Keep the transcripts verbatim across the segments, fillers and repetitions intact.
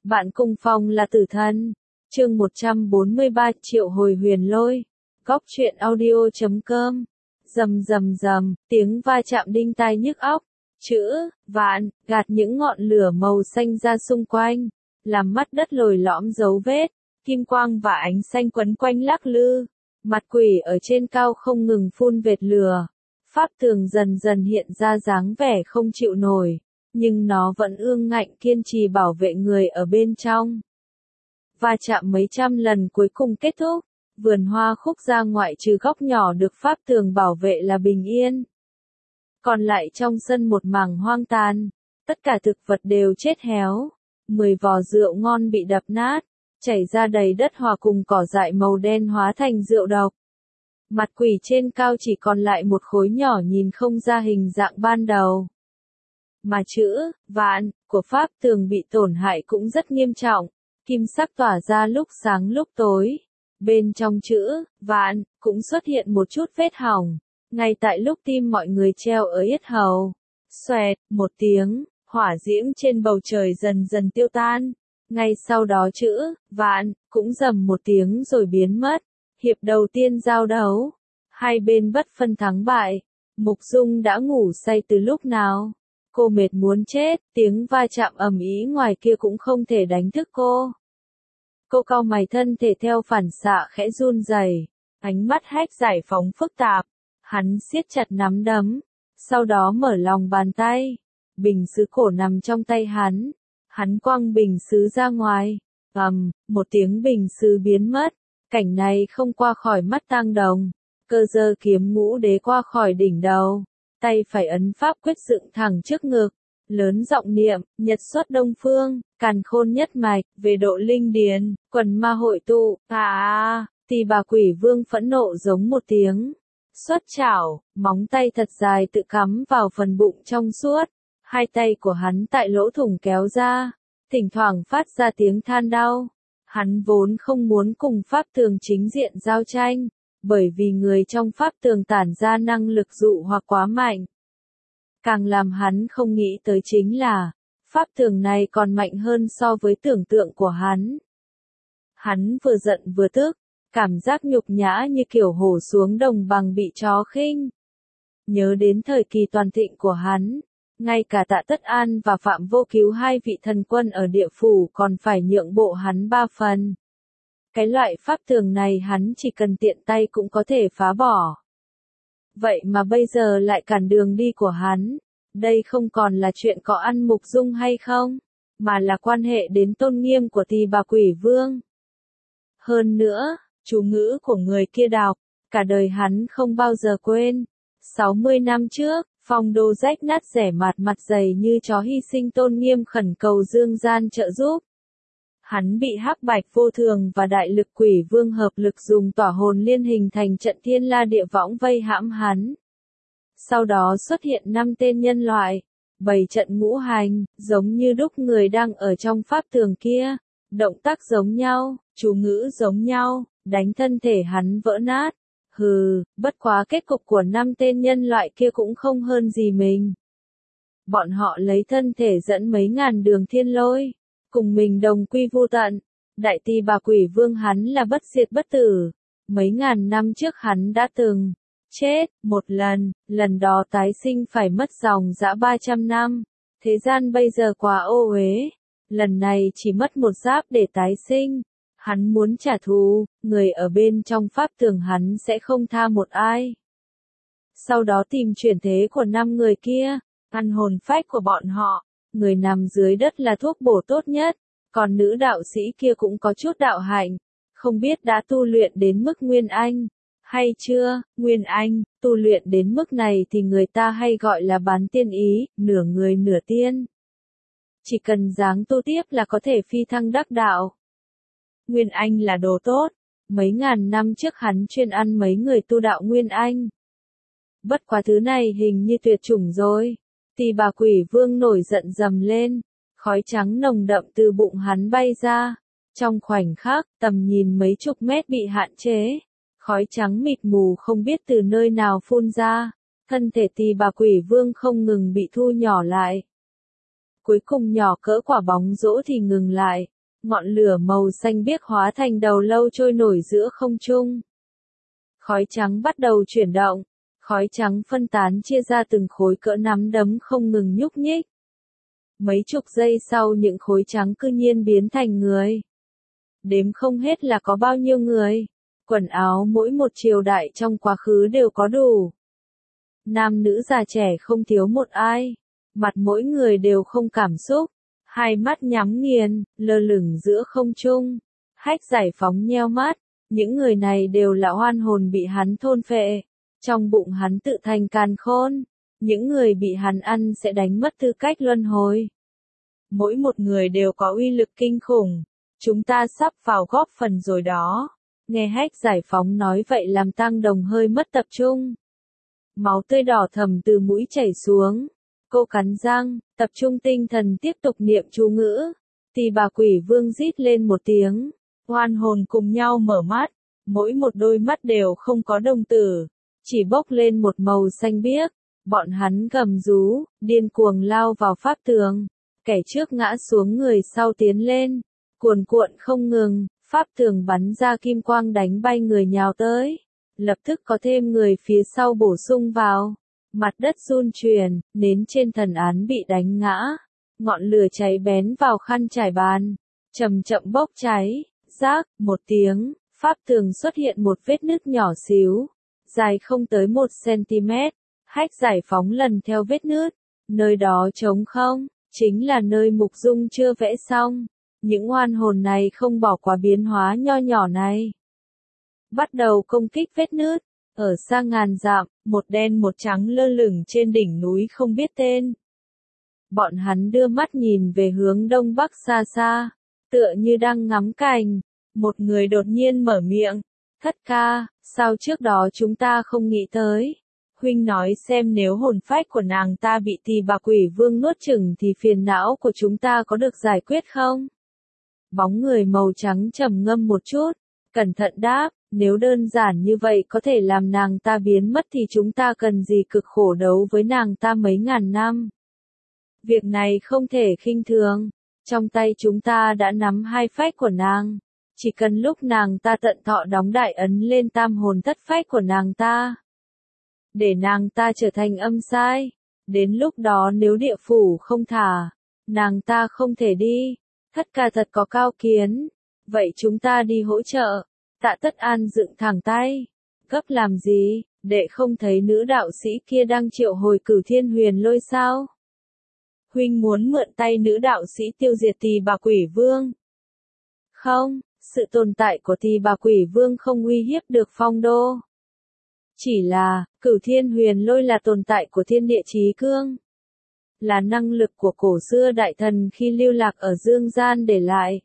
Bạn cùng phòng là tử thần. Chương một trăm bốn mươi ba Triệu hồi huyền lôi. Góc truyện audio chấm com. Rầm rầm rầm, tiếng va chạm đinh tai nhức óc. Chữ vạn gạt những ngọn lửa màu xanh ra xung quanh, làm mắt đất lồi lõm dấu vết, kim quang và ánh xanh quấn quanh lắc lư. Mặt quỷ ở trên cao không ngừng phun vệt lửa. Pháp tường dần dần hiện ra dáng vẻ không chịu nổi, nhưng nó vẫn ương ngạnh kiên trì bảo vệ người ở bên trong. Va chạm mấy trăm lần cuối cùng kết thúc, vườn hoa khúc ra ngoại trừ góc nhỏ được pháp tường bảo vệ là bình yên. Còn lại trong sân một mảng hoang tàn, tất cả thực vật đều chết héo, mười vò rượu ngon bị đập nát, chảy ra đầy đất hòa cùng cỏ dại màu đen hóa thành rượu độc. Mặt quỷ trên cao chỉ còn lại một khối nhỏ nhìn không ra hình dạng ban đầu. Mà chữ vạn của pháp tường bị tổn hại cũng rất nghiêm trọng, kim sắc tỏa ra lúc sáng lúc tối. Bên trong chữ vạn cũng xuất hiện một chút vết hỏng, ngay tại lúc tim mọi người treo ở yết hầu. Xoẹt một tiếng, hỏa diễm trên bầu trời dần dần tiêu tan. Ngay sau đó chữ vạn cũng rầm một tiếng rồi biến mất. Hiệp đầu tiên giao đấu, hai bên bất phân thắng bại. Mục Dung đã ngủ say từ lúc nào? Cô mệt muốn chết, tiếng va chạm ầm ĩ ngoài kia cũng không thể đánh thức cô. Cô cau mày, thân thể theo phản xạ khẽ run rẩy, ánh mắt hách giải phóng phức tạp. Hắn siết chặt nắm đấm, sau đó mở lòng bàn tay. Bình sứ cổ nằm trong tay hắn. Hắn quăng bình sứ ra ngoài. Ầm, một tiếng bình sứ biến mất. Cảnh này không qua khỏi mắt Tang Đồng. Cơ giơ kiếm ngũ đế qua khỏi đỉnh đầu. Tay phải ấn pháp quyết dựng thẳng trước ngực. Lớn giọng niệm, nhật xuất đông phương, càn khôn nhất mạch, về độ linh điền, quần ma hội tụ. À à, Tỳ bà quỷ vương phẫn nộ giống một tiếng. Xuất chảo, móng tay thật dài tự cắm vào phần bụng trong suốt. Hai tay của hắn tại lỗ thủng kéo ra, thỉnh thoảng phát ra tiếng than đau. Hắn vốn không muốn cùng pháp tường chính diện giao tranh, bởi vì người trong pháp tường tản ra năng lực dụ hoặc quá mạnh. Càng làm hắn không nghĩ tới chính là, pháp tường này còn mạnh hơn so với tưởng tượng của hắn. Hắn vừa giận vừa tức, cảm giác nhục nhã như kiểu hổ xuống đồng bằng bị chó khinh. Nhớ đến thời kỳ toàn thịnh của hắn, ngay cả Tạ Tất An và Phạm Vô Cứu hai vị thần quân ở địa phủ còn phải nhượng bộ hắn ba phần. Cái loại pháp tường này hắn chỉ cần tiện tay cũng có thể phá bỏ. Vậy mà bây giờ lại cản đường đi của hắn. Đây không còn là chuyện có ăn Mục Dung hay không, mà là quan hệ đến tôn nghiêm của Tỳ bà quỷ vương. Hơn nữa, chú ngữ của người kia đọc, cả đời hắn không bao giờ quên. sáu mươi năm trước, Phong Đô rách nát rẻ mạt mặt dày như chó hy sinh tôn nghiêm khẩn cầu dương gian trợ giúp. Hắn bị Hắc Bạch Vô Thường và Đại Lực Quỷ Vương hợp lực dùng tỏa hồn liên hình thành trận thiên la địa võng vây hãm hắn. Sau đó xuất hiện năm tên nhân loại, bảy trận ngũ hành, giống như đúc người đang ở trong pháp tường kia, động tác giống nhau, chú ngữ giống nhau, đánh thân thể hắn vỡ nát. Hừ, bất quá kết cục của năm tên nhân loại kia cũng không hơn gì mình. Bọn họ lấy thân thể dẫn mấy ngàn đường thiên lôi, cùng mình đồng quy vu tận. Đại Tỳ bà quỷ vương hắn là bất diệt bất tử. Mấy ngàn năm trước hắn đã từng chết một lần, lần đó tái sinh phải mất dòng dã ba trăm năm. Thế gian bây giờ quá ô uế, lần này chỉ mất một giáp để tái sinh. Hắn muốn trả thù, người ở bên trong pháp tường hắn sẽ không tha một ai. Sau đó tìm chuyển thế của năm người kia, ăn hồn phách của bọn họ. Người nằm dưới đất là thuốc bổ tốt nhất, còn nữ đạo sĩ kia cũng có chút đạo hạnh. Không biết đã tu luyện đến mức Nguyên Anh, hay chưa? Nguyên Anh, tu luyện đến mức này thì người ta hay gọi là bán tiên ý, nửa người nửa tiên. Chỉ cần dáng tu tiếp là có thể phi thăng đắc đạo. Nguyên Anh là đồ tốt, mấy ngàn năm trước hắn chuyên ăn mấy người tu đạo Nguyên Anh. Bất quá thứ này hình như tuyệt chủng rồi. Tỳ bà quỷ vương nổi giận rầm lên, khói trắng nồng đậm từ bụng hắn bay ra. Trong khoảnh khắc, tầm nhìn mấy chục mét bị hạn chế. Khói trắng mịt mù không biết từ nơi nào phun ra. Thân thể Tỳ bà quỷ vương không ngừng bị thu nhỏ lại. Cuối cùng nhỏ cỡ quả bóng rổ thì ngừng lại. ngọn lửa màu xanh biếc hóa thành đầu lâu trôi nổi giữa không trung. Khói trắng bắt đầu chuyển động, khói trắng phân tán chia ra từng khối cỡ nắm đấm không ngừng nhúc nhích. Mấy chục giây sau những khối trắng cư nhiên biến thành người. Đếm không hết là có bao nhiêu người. Quần áo mỗi một triều đại trong quá khứ đều có đủ. Nam nữ già trẻ không thiếu một ai. Mặt mỗi người đều không cảm xúc. Hai mắt nhắm nghiền, lơ lửng giữa không trung. Hách Giải Phóng nheo mắt. Những người này đều là oan hồn bị hắn thôn phệ. Trong bụng hắn tự thành càn khôn. Những người bị hắn ăn sẽ đánh mất tư cách luân hồi. Mỗi một người đều có uy lực kinh khủng. Chúng ta sắp vào góp phần rồi đó. Nghe Hách Giải Phóng nói vậy làm Tăng Đồng hơi mất tập trung. Máu tươi đỏ thầm từ mũi chảy xuống. Cô cắn răng, tập trung tinh thần tiếp tục niệm chú ngữ. Thì bà quỷ vương rít lên một tiếng. Oan hồn cùng nhau mở mắt. Mỗi một đôi mắt đều không có đồng tử. Chỉ bốc lên một màu xanh biếc. Bọn hắn gầm rú, điên cuồng lao vào pháp tường. Kẻ trước ngã xuống người sau tiến lên. Cuồn cuộn không ngừng, pháp tường bắn ra kim quang đánh bay người nhào tới. Lập tức có thêm người phía sau bổ sung vào. Mặt đất run chuyển, nến trên thần án bị đánh ngã. Ngọn lửa cháy bén vào khăn trải bàn. Chậm chậm bốc cháy, rác, một tiếng, pháp tường xuất hiện một vết nứt nhỏ xíu. Dài không tới một xăng-ti-mét. Hách Giải Phóng lần theo vết nứt. Nơi đó trống không, chính là nơi Mục Dung chưa vẽ xong. Những oan hồn này không bỏ qua biến hóa nho nhỏ này. Bắt đầu công kích vết nứt. Ở xa ngàn dặm, một đen một trắng lơ lửng trên đỉnh núi không biết tên. Bọn hắn đưa mắt nhìn về hướng đông bắc xa xa, tựa như đang ngắm cảnh. Một người đột nhiên mở miệng. Thất ca, sao trước đó chúng ta không nghĩ tới? Huynh nói xem nếu hồn phách của nàng ta bị Tỳ Bà Quỷ Vương nuốt chửng thì phiền não của chúng ta có được giải quyết không? Bóng người màu trắng trầm ngâm một chút, cẩn thận đáp, nếu đơn giản như vậy có thể làm nàng ta biến mất thì chúng ta cần gì cực khổ đấu với nàng ta mấy ngàn năm. Việc này không thể khinh thường, trong tay chúng ta đã nắm hai phách của nàng, chỉ cần lúc nàng ta tận thọ đóng đại ấn lên tam hồn thất phách của nàng ta. Để nàng ta trở thành âm sai, đến lúc đó nếu địa phủ không thả, nàng ta không thể đi. Thất ca thật có cao kiến. Vậy chúng ta đi hỗ trợ. Tạ Tất An dựng thẳng tay. Gấp làm gì, đệ không thấy nữ đạo sĩ kia đang triệu hồi Cửu Thiên Huyền Lôi sao? Huynh muốn mượn tay nữ đạo sĩ tiêu diệt Tỳ Bà Quỷ Vương. Không, sự tồn tại của Tỳ Bà Quỷ Vương không uy hiếp được Phong Đô. Chỉ là, Cửu Thiên Huyền Lôi là tồn tại của thiên địa chí cương. Là năng lực của cổ xưa đại thần khi lưu lạc ở dương gian để lại.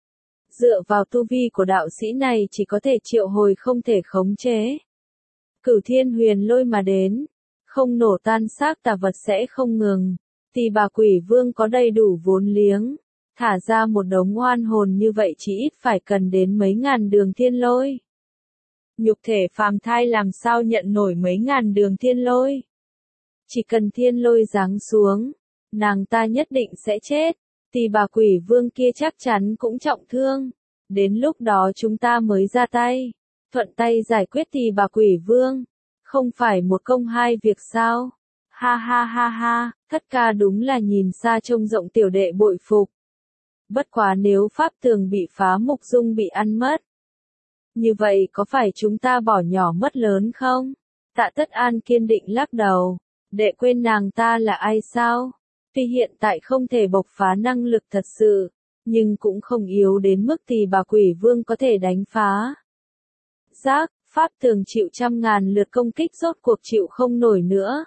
Dựa vào tu vi của đạo sĩ này chỉ có thể triệu hồi không thể khống chế. Cửu Thiên Huyền Lôi mà đến, không nổ tan xác tà vật sẽ không ngừng. Tỳ Bà Quỷ Vương có đầy đủ vốn liếng, thả ra một đống oan hồn như vậy chỉ ít phải cần đến mấy ngàn đường thiên lôi. Nhục thể phàm thai làm sao nhận nổi mấy ngàn đường thiên lôi. Chỉ cần thiên lôi giáng xuống, nàng ta nhất định sẽ chết. Tỳ Bà Quỷ Vương kia chắc chắn cũng trọng thương. Đến lúc đó chúng ta mới ra tay, thuận tay giải quyết Tỳ Bà Quỷ Vương. Không phải một công hai việc sao? Ha ha ha ha, thất ca đúng là nhìn xa trông rộng tiểu đệ bội phục. Bất quá nếu pháp tường bị phá Mục Dung bị ăn mất. Như vậy có phải chúng ta bỏ nhỏ mất lớn không? Tạ Tất An kiên định lắc đầu. Đệ quên nàng ta là ai sao? Tuy hiện tại không thể bộc phá năng lực thật sự, nhưng cũng không yếu đến mức Tỳ Bà Quỷ Vương có thể đánh phá. Giác, pháp tường chịu trăm ngàn lượt công kích rốt cuộc chịu không nổi nữa.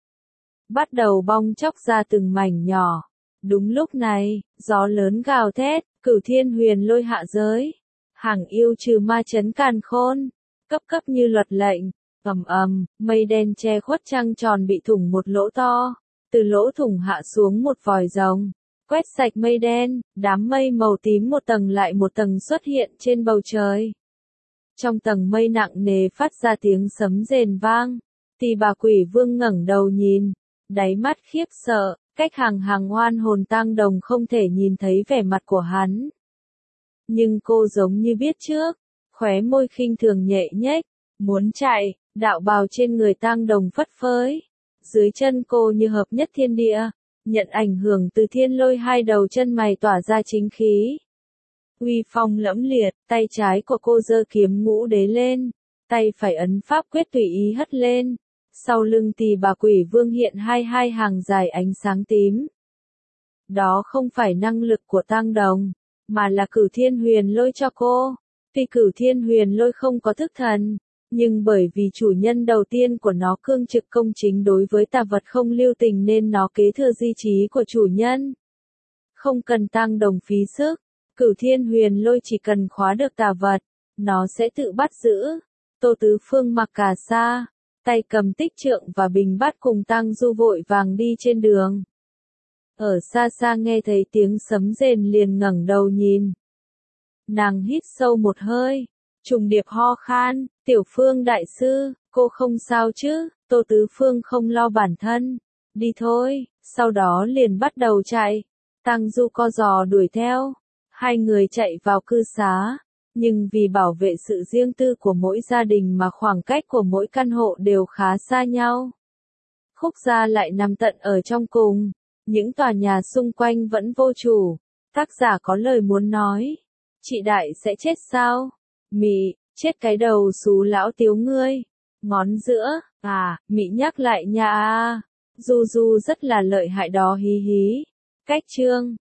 Bắt đầu bong chóc ra từng mảnh nhỏ. Đúng lúc này, gió lớn gào thét, Cửu Thiên Huyền Lôi hạ giới. Hàng yêu trừ ma chấn càn khôn, cấp cấp như luật lệnh. Ầm ầm, mây đen che khuất trăng tròn bị thủng một lỗ to, từ lỗ thủng hạ xuống một vòi rồng, quét sạch mây đen, đám mây màu tím một tầng lại một tầng xuất hiện trên bầu trời. Trong tầng mây nặng nề phát ra tiếng sấm rền vang, Tỳ Bà Quỷ Vương ngẩng đầu nhìn, đáy mắt khiếp sợ, cách hàng hàng oan hồn tang đồng không thể nhìn thấy vẻ mặt của hắn. Nhưng cô giống như biết trước, khóe môi khinh thường nhẹ nhếch, muốn chạy, đạo bào trên người Tang Đồng phất phới. Dưới chân cô như hợp nhất thiên địa, nhận ảnh hưởng từ thiên lôi hai đầu chân mày tỏa ra chính khí. Uy phong lẫm liệt, tay trái của cô giơ kiếm ngũ đế lên, tay phải ấn pháp quyết tùy ý hất lên. Sau lưng Tỳ Bà Quỷ Vương hiện hai hai hàng dài ánh sáng tím. Đó không phải năng lực của Tang Đồng, mà là Cửu Thiên Huyền Lôi cho cô. Tuy Cửu Thiên Huyền Lôi không có thức thần, nhưng bởi vì chủ nhân đầu tiên của nó cương trực công chính đối với tà vật không lưu tình nên nó kế thừa di trí của chủ nhân. Không cần Tang Đồng phí sức, Cửu Thiên Huyền Lôi chỉ cần khóa được tà vật, nó sẽ tự bắt giữ. Tô Tứ Phương mặc cà sa, tay cầm tích trượng và bình bát cùng Tang Du vội vàng đi trên đường. Ở xa xa nghe thấy tiếng sấm rền liền ngẩng đầu nhìn. Nàng hít sâu một hơi, trùng điệp ho khan, Tiểu Phương đại sư, cô không sao chứ? Tô Tứ Phương không lo bản thân, đi thôi, sau đó liền bắt đầu chạy. Tang Du co giò đuổi theo, hai người chạy vào cư xá, nhưng vì bảo vệ sự riêng tư của mỗi gia đình mà khoảng cách của mỗi căn hộ đều khá xa nhau. Khúc gia lại nằm tận ở trong cùng, những tòa nhà xung quanh vẫn vô chủ. Tác giả có lời muốn nói, chị đại sẽ chết sao? Mị, chết cái đầu xú lão tiếu ngươi. Ngón giữa, à, Mị nhắc lại nha a. Du Du rất là lợi hại đó hí hí. Cách chương